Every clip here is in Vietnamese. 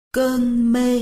Cơn mê.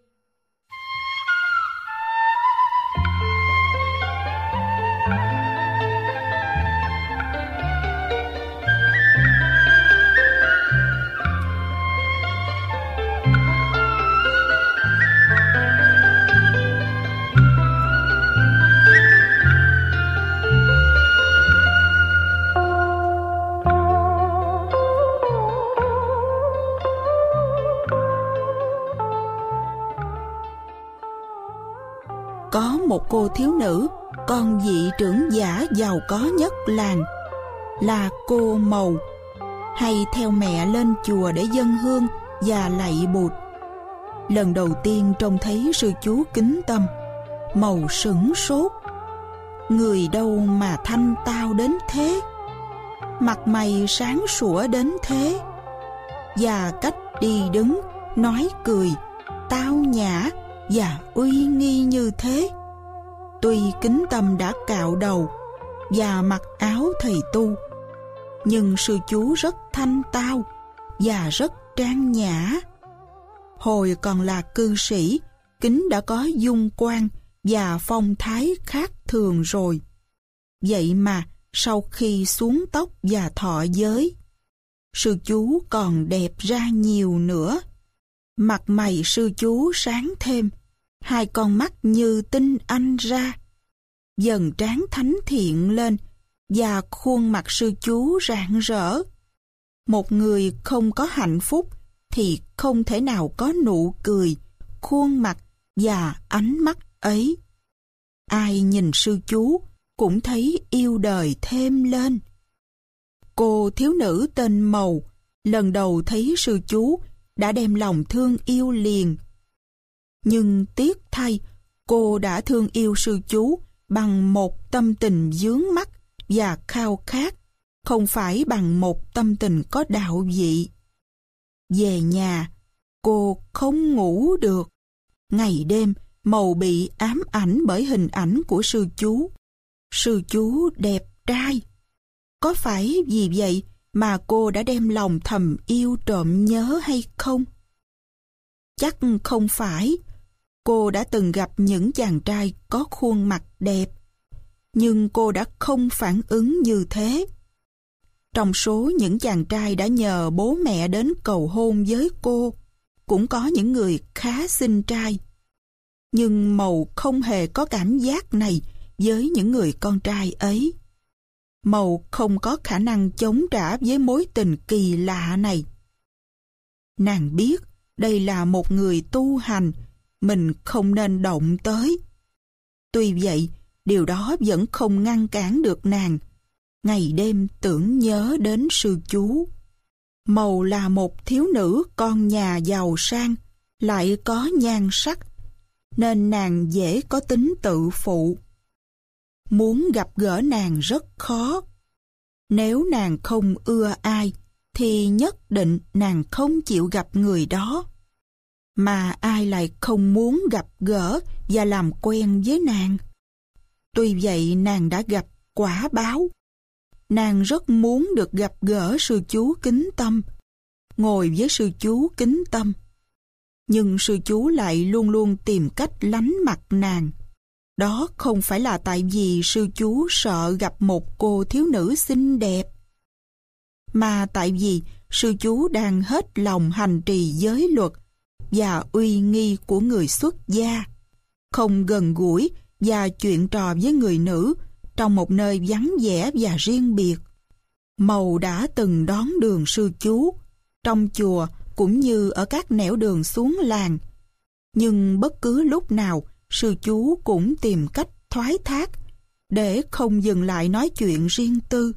Có một cô thiếu nữ, con vị trưởng giả giàu có nhất làng, là cô Mầu, hay theo mẹ lên chùa để dâng hương và lạy Bụt. Lần đầu tiên trông thấy sư chú kính tâm, Mầu sửng sốt. Người đâu mà thanh tao đến thế, mặt mày sáng sủa đến thế, và cách đi đứng, nói cười, tao nhã và uy nghi như thế. Tuy kính tâm đã cạo đầu và mặc áo thầy tu, nhưng sư chú rất thanh tao và rất trang nhã. Hồi còn là cư sĩ, kính đã có dung quan và phong thái khác thường rồi. Vậy mà sau khi xuống tóc và thọ giới, sư chú còn đẹp ra nhiều nữa. Mặt mày sư chú sáng thêm, hai con mắt như tinh anh ra, dần trán thánh thiện lên, và khuôn mặt sư chú rạng rỡ. Một người không có hạnh phúc thì không thể nào có nụ cười, khuôn mặt và ánh mắt ấy. Ai nhìn sư chú cũng thấy yêu đời thêm lên. Cô thiếu nữ tên Mầu lần đầu thấy sư chú đã đem lòng thương yêu liền. Nhưng tiếc thay, cô đã thương yêu sư chú bằng một tâm tình vướng mắc và khao khát, không phải bằng một tâm tình có đạo vị. Về nhà, cô không ngủ được. Ngày đêm, Mầu bị ám ảnh bởi hình ảnh của sư chú. Sư chú đẹp trai. Có phải vì vậy mà cô đã đem lòng thầm yêu trộm nhớ hay không? Chắc không phải. Cô đã từng gặp những chàng trai có khuôn mặt đẹp, nhưng cô đã không phản ứng như thế. Trong số những chàng trai đã nhờ bố mẹ đến cầu hôn với cô, cũng có những người khá xinh trai. Nhưng Mầu không hề có cảm giác này với những người con trai ấy. Mầu không có khả năng chống trả với mối tình kỳ lạ này. Nàng biết đây là một người tu hành, mình không nên động tới. Tuy vậy, điều đó vẫn không ngăn cản được nàng ngày đêm tưởng nhớ đến sư chú. Mầu là một thiếu nữ con nhà giàu sang, lại có nhan sắc, nên nàng dễ có tính tự phụ. Muốn gặp gỡ nàng rất khó. Nếu nàng không ưa ai, thì nhất định nàng không chịu gặp người đó. Mà ai lại không muốn gặp gỡ và làm quen với nàng? Tuy vậy nàng đã gặp quả báo. Nàng rất muốn được gặp gỡ sư chú kính tâm, ngồi với sư chú kính tâm. Nhưng sư chú lại luôn luôn tìm cách lánh mặt nàng. Đó không phải là tại vì sư chú sợ gặp một cô thiếu nữ xinh đẹp, mà tại vì sư chú đang hết lòng hành trì giới luật và uy nghi của người xuất gia, không gần gũi và chuyện trò với người nữ trong một nơi vắng vẻ và riêng biệt. Mầu đã từng đón đường sư chú trong chùa cũng như ở các nẻo đường xuống làng, nhưng bất cứ lúc nào sư chú cũng tìm cách thoái thác để không dừng lại nói chuyện riêng tư.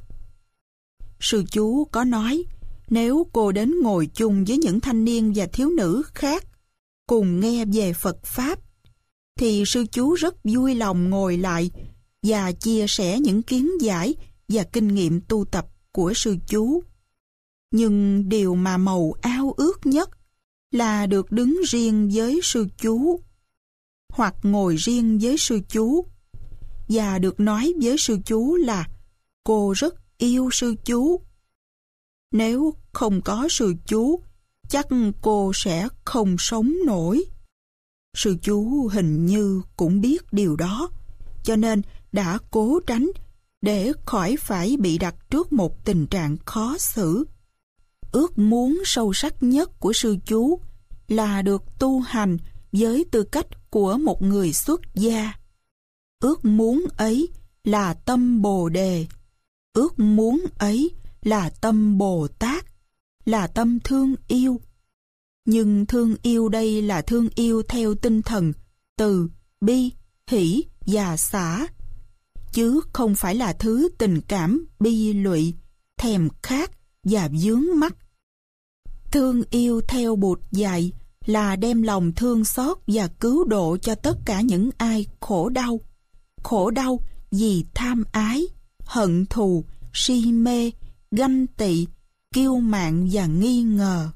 Sư chú có nói nếu cô đến ngồi chung với những thanh niên và thiếu nữ khác cùng nghe về Phật Pháp, thì sư chú rất vui lòng ngồi lại và chia sẻ những kiến giải và kinh nghiệm tu tập của sư chú. Nhưng điều mà Mầu ao ước nhất là được đứng riêng với sư chú, hoặc ngồi riêng với sư chú, và được nói với sư chú là cô rất yêu sư chú. Nếu không có sư chú, chắc cô sẽ không sống nổi. Sư chú hình như cũng biết điều đó, cho nên đã cố tránh để khỏi phải bị đặt trước một tình trạng khó xử. Ước muốn sâu sắc nhất của sư chú là được tu hành với tư cách của một người xuất gia. Ước muốn ấy là tâm Bồ Đề. Ước muốn ấy là tâm Bồ Tát, là tâm thương yêu. Nhưng thương yêu đây là thương yêu theo tinh thần từ, bi, hỷ và xả, chứ không phải là thứ tình cảm bi lụy, thèm khát và vướng mắc. Thương yêu theo Bụt dạy là đem lòng thương xót và cứu độ cho tất cả những ai khổ đau. Khổ đau vì tham ái, hận thù, si mê, ganh tị, kiêu mạn và nghi ngờ.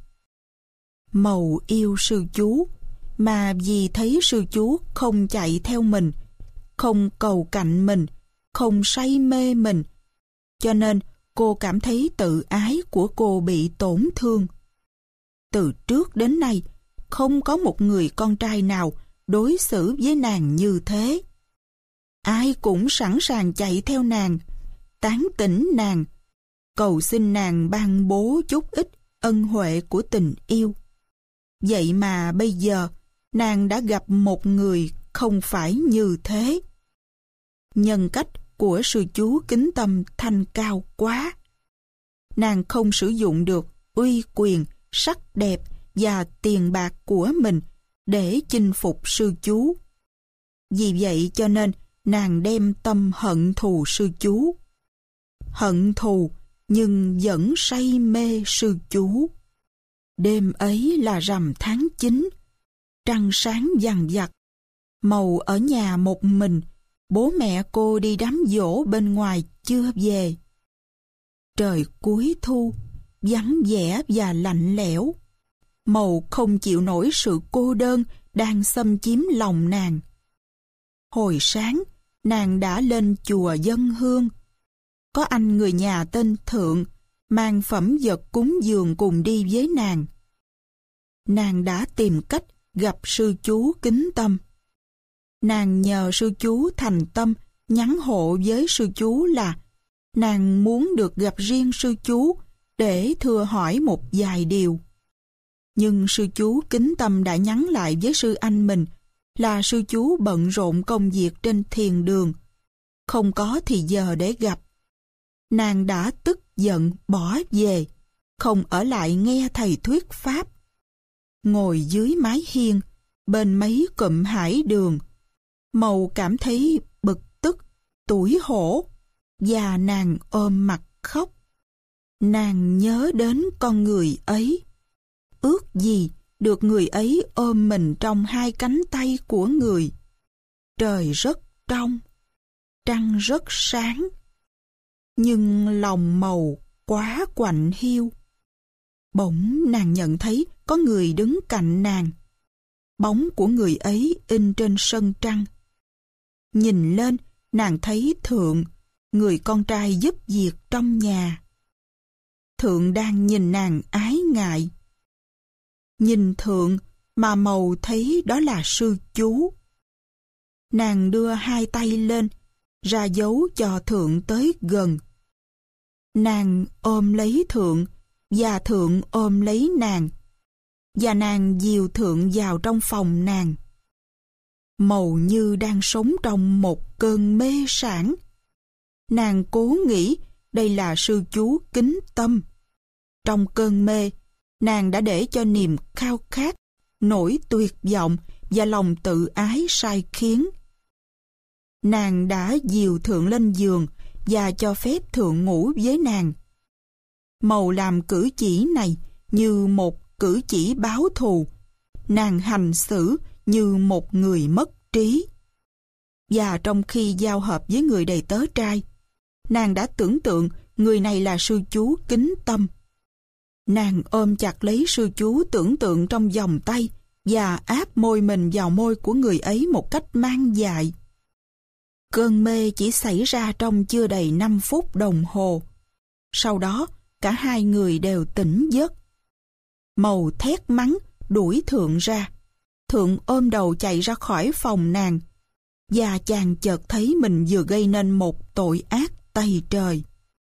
Mầu yêu sư chú, mà vì thấy sư chú không chạy theo mình, không cầu cạnh mình, không say mê mình, cho nên cô cảm thấy tự ái của cô bị tổn thương. Từ trước đến nay, không có một người con trai nào đối xử với nàng như thế. Ai cũng sẵn sàng chạy theo nàng, tán tỉnh nàng, cầu xin nàng ban bố chút ít ân huệ của tình yêu. Vậy mà bây giờ, nàng đã gặp một người không phải như thế. Nhân cách của sư chú Kính Tâm thanh cao quá. Nàng không sử dụng được uy quyền, sắc đẹp và tiền bạc của mình để chinh phục sư chú. Vì vậy cho nên nàng đem tâm hận thù sư chú. Hận thù nhưng vẫn say mê sư chú. Đêm ấy là rằm tháng 9, trăng sáng vằng vặc. Mầu ở nhà một mình, bố mẹ cô đi đám giỗ bên ngoài chưa về. Trời cuối thu, vắng vẻ và lạnh lẽo. Mầu không chịu nổi sự cô đơn đang xâm chiếm lòng nàng. Hồi sáng, nàng đã lên chùa dâng hương. Có anh người nhà tên Thượng mang phẩm vật cúng dường cùng đi với nàng. Nàng đã tìm cách gặp sư chú Kính Tâm. Nàng nhờ sư chú thành tâm nhắn hộ với sư chú là nàng muốn được gặp riêng sư chú để thưa hỏi một vài điều. Nhưng sư chú Kính Tâm đã nhắn lại với sư anh mình là sư chú bận rộn công việc trên thiền đường, không có thì giờ để gặp. Nàng đã tức giận bỏ về, không ở lại nghe thầy thuyết pháp. Ngồi dưới mái hiên, bên mấy cụm hải đường, Mầu cảm thấy bực tức, tủi hổ, và nàng ôm mặt khóc. Nàng nhớ đến con người ấy. Ước gì được người ấy ôm mình trong hai cánh tay của người. Trời rất trong, trăng rất sáng, nhưng lòng Mầu quá quạnh hiu. Bỗng nàng nhận thấy có người đứng cạnh nàng. Bóng của người ấy in trên sân trăng. Nhìn lên, nàng thấy Thượng, người con trai giúp việc trong nhà. Thượng đang nhìn nàng ái ngại. Nhìn Thượng mà Mầu thấy đó là sư chú. Nàng đưa hai tay lên, ra dấu cho Thượng tới gần. Nàng ôm lấy Thượng, và Thượng ôm lấy nàng, và nàng dìu Thượng vào trong phòng nàng. Mầu như đang sống trong một cơn mê sảng. Nàng cố nghĩ đây là sư chú Kính Tâm. Trong cơn mê, nàng đã để cho niềm khao khát, nỗi tuyệt vọng và lòng tự ái sai khiến. Nàng đã dìu Thượng lên giường và cho phép Thượng ngủ với nàng. Mầu làm cử chỉ này như một cử chỉ báo thù. Nàng hành xử như một người mất trí. Và trong khi giao hợp với người đầy tớ trai, nàng đã tưởng tượng người này là sư chú Kính Tâm. Nàng ôm chặt lấy sư chú tưởng tượng trong vòng tay và áp môi mình vào môi của người ấy một cách mang dại. Cơn mê chỉ xảy ra trong chưa đầy 5 phút đồng hồ. Sau đó, cả hai người đều tỉnh giấc. Mầu thét mắng, đuổi Thượng ra. Thượng ôm đầu chạy ra khỏi phòng nàng, và chàng chợt thấy mình vừa gây nên một tội ác tày trời.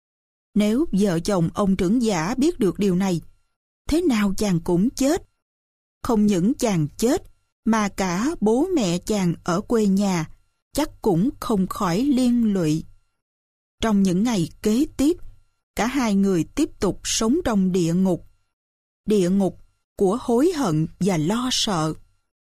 Nếu vợ chồng ông trưởng giả biết được điều này, thế nào chàng cũng chết. Không những chàng chết, mà cả bố mẹ chàng ở quê nhà chắc cũng không khỏi liên lụy. Trong những ngày kế tiếp, cả hai người tiếp tục sống trong địa ngục của hối hận và lo sợ.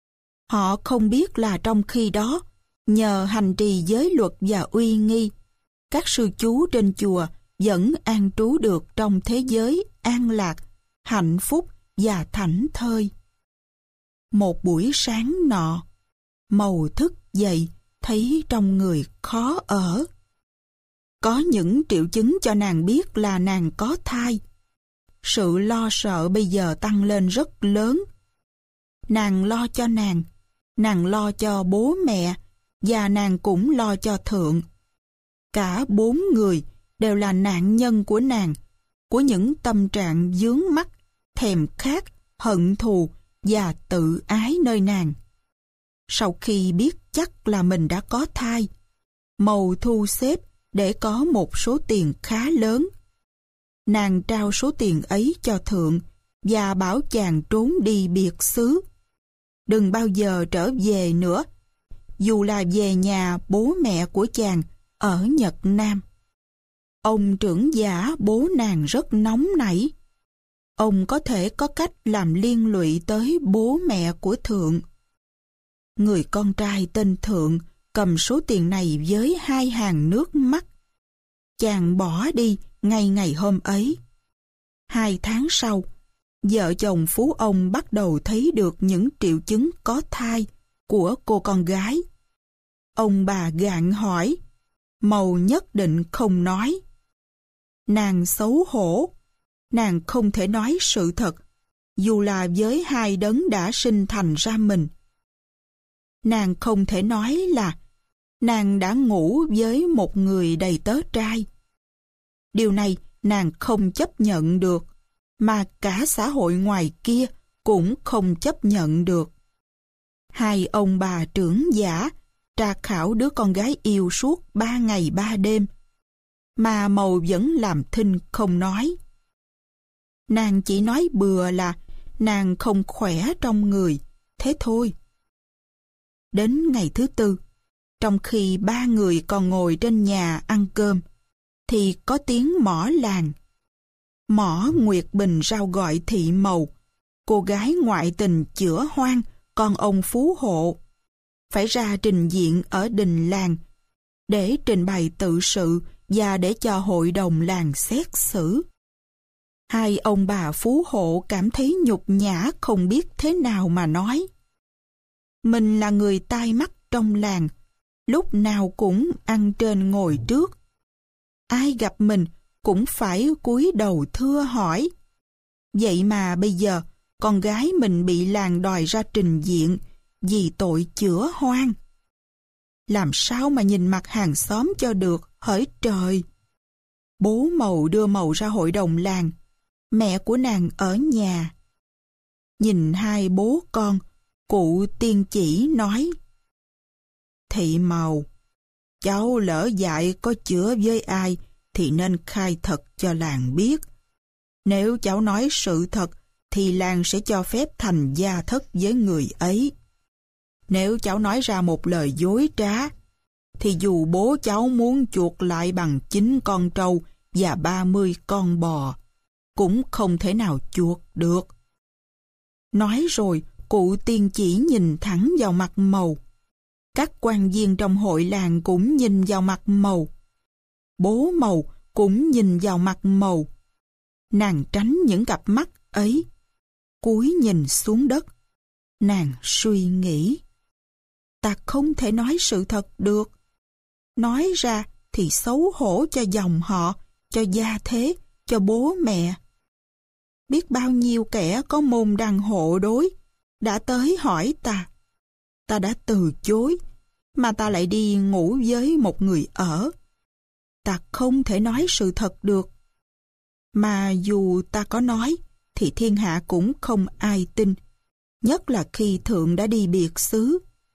Họ không biết là trong khi đó, nhờ hành trì giới luật và uy nghi, các sư chú trên chùa vẫn an trú được trong thế giới an lạc, hạnh phúc và thảnh thơi. Một buổi sáng nọ, Mầu thức dậy thấy trong người khó ở. Có những triệu chứng cho nàng biết là nàng có thai. Sự lo sợ bây giờ tăng lên rất lớn. Nàng lo cho nàng lo cho bố mẹ, và nàng cũng lo cho Thượng. Cả 4 người đều là nạn nhân của nàng, của những tâm trạng vướng mắc, thèm khát, hận thù và tự ái nơi nàng. Sau khi biết chắc là mình đã có thai, Mầu thu xếp để có một số tiền khá lớn. Nàng trao số tiền ấy cho Thượng và bảo chàng trốn đi biệt xứ. Đừng bao giờ trở về nữa, dù là về nhà bố mẹ của chàng ở Nhật Nam. Ông trưởng giả bố nàng rất nóng nảy. Ông có thể có cách làm liên lụy tới bố mẹ của Thượng. Người con trai tên Thượng cầm số tiền này với 2 hàng nước mắt. Chàng bỏ đi ngay ngày hôm ấy. 2 tháng sau, vợ chồng phú ông bắt đầu thấy được những triệu chứng có thai của cô con gái. Ông bà gạn hỏi, Mầu nhất định không nói. Nàng xấu hổ, nàng không thể nói sự thật, dù là với 2 đấng đã sinh thành ra mình. Nàng không thể nói là nàng đã ngủ với một người đầy tớ trai. Điều này nàng không chấp nhận được, mà cả xã hội ngoài kia cũng không chấp nhận được. 2 ông bà trưởng giả tra khảo đứa con gái yêu suốt 3 ngày 3 đêm, mà Mầu vẫn làm thinh không nói. Nàng chỉ nói bừa là nàng không khỏe trong người, thế thôi. Đến ngày thứ 4, trong khi 3 người còn ngồi trên nhà ăn cơm, thì có tiếng mõ làng. Mõ Nguyệt Bình rao gọi thị Mầu, cô gái ngoại tình chữa hoang con ông phú hộ, phải ra trình diện ở đình làng để trình bày tự sự và để cho hội đồng làng xét xử. 2 ông bà phú hộ cảm thấy nhục nhã không biết thế nào mà nói. Mình là người tai mắt trong làng, lúc nào cũng ăn trên ngồi trước. Ai gặp mình cũng phải cúi đầu thưa hỏi. Vậy mà bây giờ con gái mình bị làng đòi ra trình diện vì tội chữa hoang. Làm sao mà nhìn mặt hàng xóm cho được, hỡi trời. Bố Mầu đưa Mầu ra hội đồng làng, mẹ của nàng ở nhà. Nhìn 2 bố con, cụ tiên chỉ nói, thị Mầu, cháu lỡ dại có chữa với ai thì nên khai thật cho làng biết. Nếu cháu nói sự thật thì làng sẽ cho phép thành gia thất với người ấy. Nếu cháu nói ra một lời dối trá, thì dù bố cháu muốn chuộc lại bằng 9 con trâu và 30 con bò, cũng không thể nào chuộc được. Nói rồi, cụ tiên chỉ nhìn thẳng vào mặt Mầu. Các quan viên trong hội làng cũng nhìn vào mặt Mầu. Bố Mầu cũng nhìn vào mặt Mầu. Nàng tránh những cặp mắt ấy, cúi nhìn xuống đất. Nàng suy nghĩ, ta không thể nói sự thật được. Nói ra thì xấu hổ cho dòng họ, cho gia thế, cho bố mẹ. Biết bao nhiêu kẻ có môn đăng hộ đối đã tới hỏi ta. Ta đã từ chối, mà ta lại đi ngủ với một người ở. Ta không thể nói sự thật được. Mà dù ta có nói, thì thiên hạ cũng không ai tin, nhất là khi thượng đã đi biệt xứ.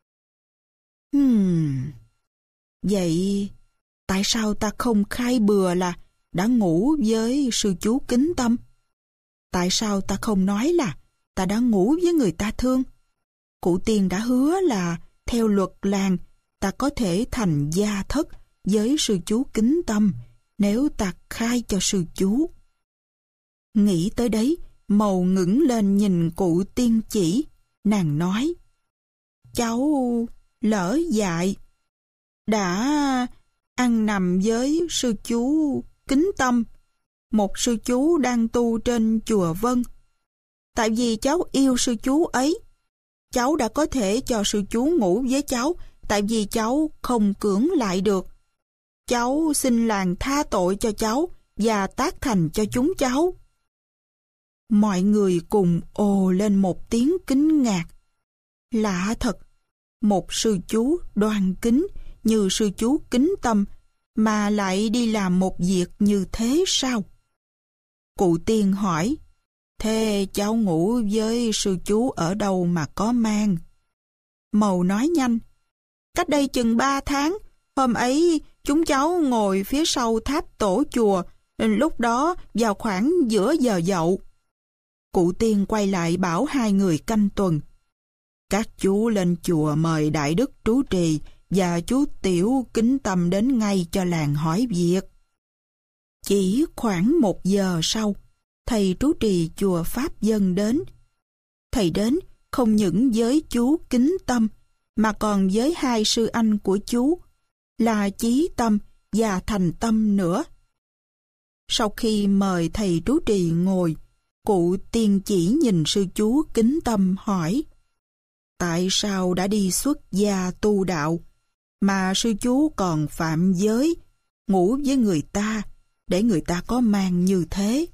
Vậy tại sao ta không khai bừa là đã ngủ với sư chú Kính Tâm? Tại sao ta không nói là ta đã ngủ với người ta thương? Cụ Tiên đã hứa là theo luật làng ta có thể thành gia thất với sư chú Kính Tâm nếu ta khai cho sư chú. Nghĩ tới đấy, Mầu ngẩng lên nhìn cụ Tiên chỉ, nàng nói: cháu lỡ dại, đã ăn nằm với sư chú Kính Tâm, một sư chú đang tu trên chùa Vân. Tại vì cháu yêu sư chú ấy, cháu đã có thể cho sư chú ngủ với cháu, tại vì cháu không cưỡng lại được. Cháu xin làng tha tội cho cháu và tác thành cho chúng cháu. Mọi người cùng ồ lên một tiếng kinh ngạc. Lạ thật, một sư chú đoan kính như sư chú Kính Tâm mà lại đi làm một việc như thế sao? Cụ Tiên hỏi: thế cháu ngủ với sư chú ở đâu mà có mang? Mầu nói nhanh: cách đây chừng 3 tháng, hôm ấy chúng cháu ngồi phía sau tháp tổ chùa, lúc đó vào khoảng giữa giờ dậu. Cụ Tiên quay lại bảo hai người canh tuần: các chú lên chùa mời Đại Đức Trú Trì và chú Tiểu Kính Tâm đến ngay cho làng hỏi việc. Chỉ khoảng 1 giờ sau, thầy trú trì chùa Pháp Dân đến. Thầy đến không những với chú Kính Tâm, mà còn với 2 sư anh của chú, là Chí Tâm và Thành Tâm nữa. Sau khi mời thầy trú trì ngồi, cụ Tiên chỉ nhìn sư chú Kính Tâm hỏi: tại sao đã đi xuất gia tu đạo, mà sư chú còn phạm giới, ngủ với người ta, để người ta có mang như thế?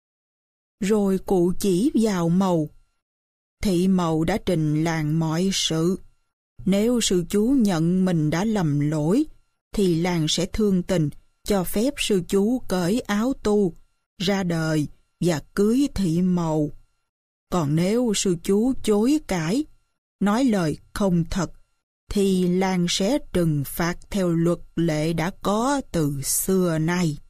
Rồi cụ chỉ vào Mầu: thị Mầu đã trình làng mọi sự. Nếu sư chú nhận mình đã lầm lỗi, thì làng sẽ thương tình, cho phép sư chú cởi áo tu, ra đời và cưới thị Mầu. Còn nếu sư chú chối cãi, nói lời không thật, thì làng sẽ trừng phạt theo luật lệ đã có từ xưa nay.